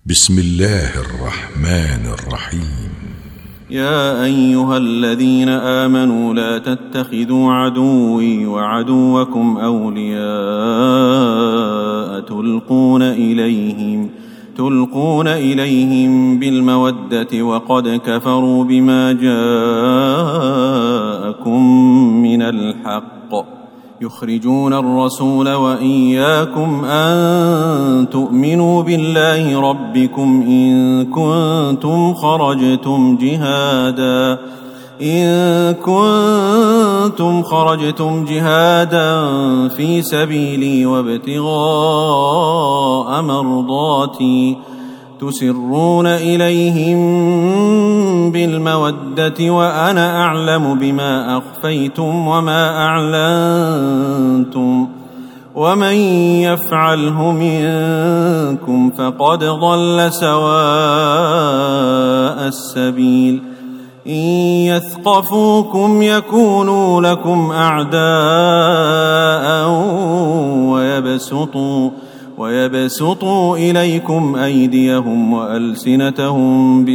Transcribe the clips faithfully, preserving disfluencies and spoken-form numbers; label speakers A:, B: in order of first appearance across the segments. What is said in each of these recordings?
A: بسم الله الرحمن الرحيم.
B: يا أيها الذين آمنوا لا تتخذوا عدوي وعدوكم أولياء تلقون إليهم تلقون إليهم بالمودة وقد كفروا بما جاءكم من الحق يخرجون الرسول وإياكم أن تؤمنوا بالله ربكم إن كنتم خرجتم جهادا إن كنتم خرجتم جهادا في سبيلي وابتغاء مرضاتي تسرون إليهم بالمودة وأنا أعلم بما أخفيتم وما أعلنتم ومن يفعله منكم فقد ضل سواء السبيل إن يثقفوكم يكونوا لكم أعداء ويبسطوا ويبسطوا إليكم أيديهم وألسنتهم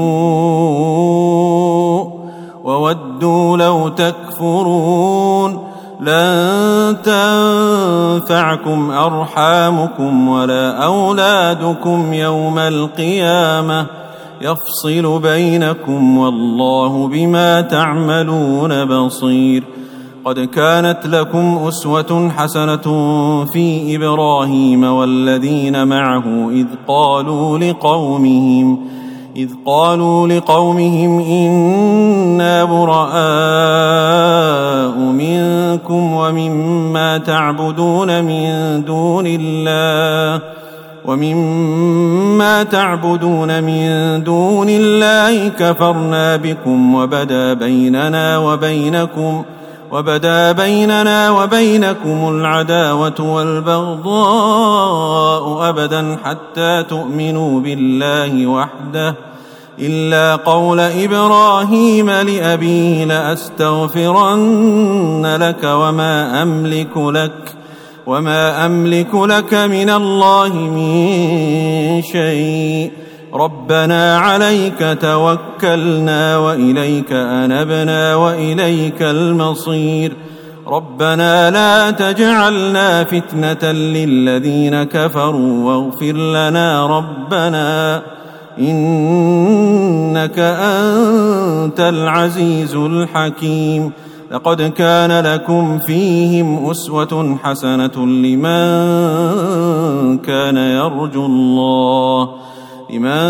B: بالسوء وودوا لو تكفرون لن تنفعكم أرحامكم ولا أولادكم يوم القيامة يفصل بينكم والله بما تعملون بصير. قد كانت لكم أسوة حسنة في إبراهيم والذين معه إذ قالوا لقومهم إذ قالوا لقومهم إنا براء منكم ومما تعبدون من دون الله ومما تعبدون من دون الله كفرنا بكم وبدا بيننا وبينكم وبدا بيننا وبينكم العداوة والبغضاء أبدا حتى تؤمنوا بالله وحده إلا قول إبراهيم لأبيه لأستغفرن لك وما أملك لك وما أملك لك من الله من شيء ربنا عليك توكلنا وإليك أنبنا وإليك المصير ربنا لا تجعلنا فتنة للذين كفروا واغفر لنا ربنا إنك أنت العزيز الحكيم. لقد كان لكم فيهم أسوة حسنة لمن كان يرجو الله لمن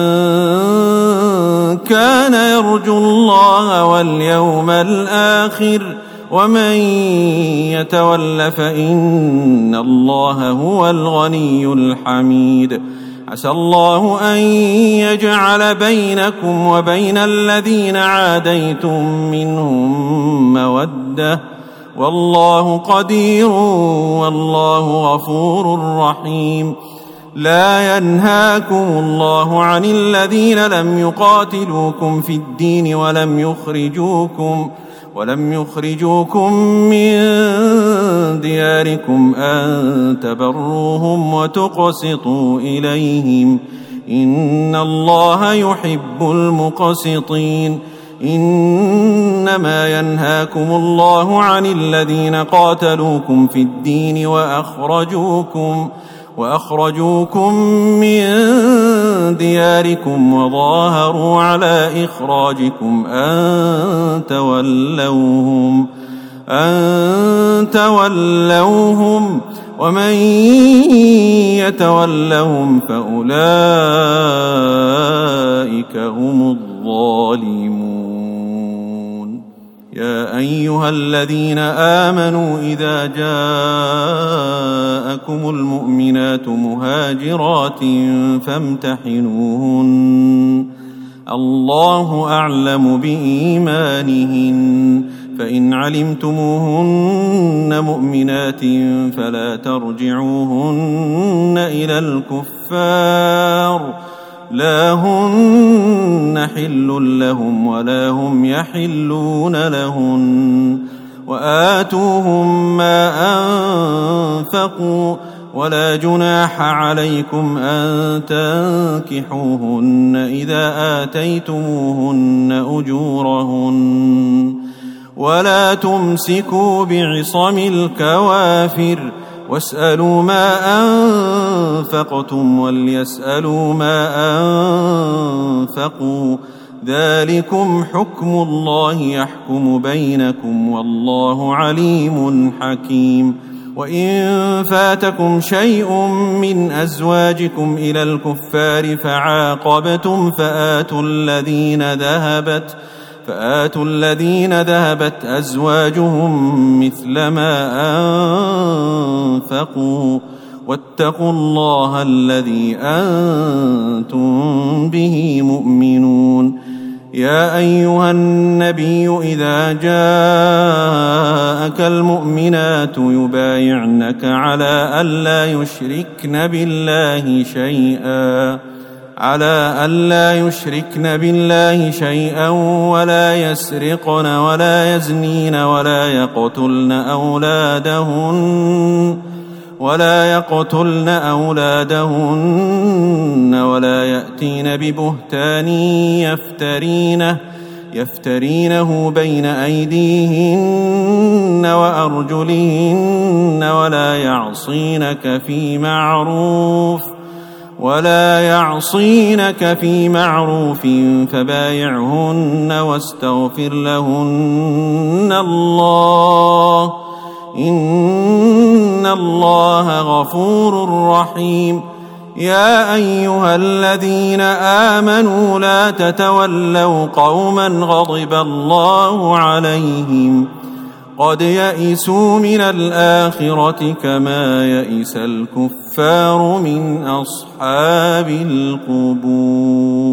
B: كان يرجو الله واليوم الآخر ومن يتول فإن الله هو الغني الحميد. عسى الله أن يجعل بينكم وبين الذين عاديتم منهم مودة والله قدير والله غفور رحيم. لا ينهاكم الله عن الذين لم يقاتلوكم في الدين ولم يخرجوكم ولم يخرجوكم من دياركم أن تبروهم وتقسطوا إليهم إن الله يحب المقسطين. إنما ينهاكم الله عن الذين قاتلوكم في الدين وأخرجوكم وأخرجوكم من دياركم وظاهروا على إخراجكم أن تولوهم أن تولوهم ومن يتولهم فأولئك هم الظالمون. يا أيها الذين آمنوا إذا جاءكم المؤمنات مهاجرات فامتحنوهن الله أعلم بإيمانهن فإن علمتموهن مؤمنات فلا ترجعوهن إلى الكفار لا هن حل لهم ولا هم يحلون لهن وآتوهم ما أنفقوا ولا جناح عليكم أن تنكحوهن إذا آتيتموهن أجورهن ولا تمسكوا بعصم الكوافر واسألوا ما أنفقتم وليسألوا ما أنفقوا ذلكم حكم الله يحكم بينكم والله عليم حكيم. وإن فاتكم شيء من أزواجكم إلى الكفار فعاقبتم فآتوا الذين ذهبت فآتوا الذين ذهبت أزواجهم مثل ما أنفقوا واتقوا الله الذي أنتم به مؤمنون. يا أيها النبي إذا جاءك المؤمنات يبايعنك على ألا يشركن بالله شيئا على ألا يشركن بالله شيئا ولا يسرقن ولا يزنين ولا يقتلن أولادهن ولا يقتلن أولادهن ولا يأتين ببهتان يفترينه يفترينه بين أيديهن وأرجلهن ولا يعصينك في معروف ولا يعصينك في معروف فبايعهن واستغفر لهن الله إن الله غفور رحيم. يا أيها الذين آمنوا لا تتولوا قوما غضب الله عليهم قد يئسوا من الآخرة كما يئس الكفار من أصحاب القبور.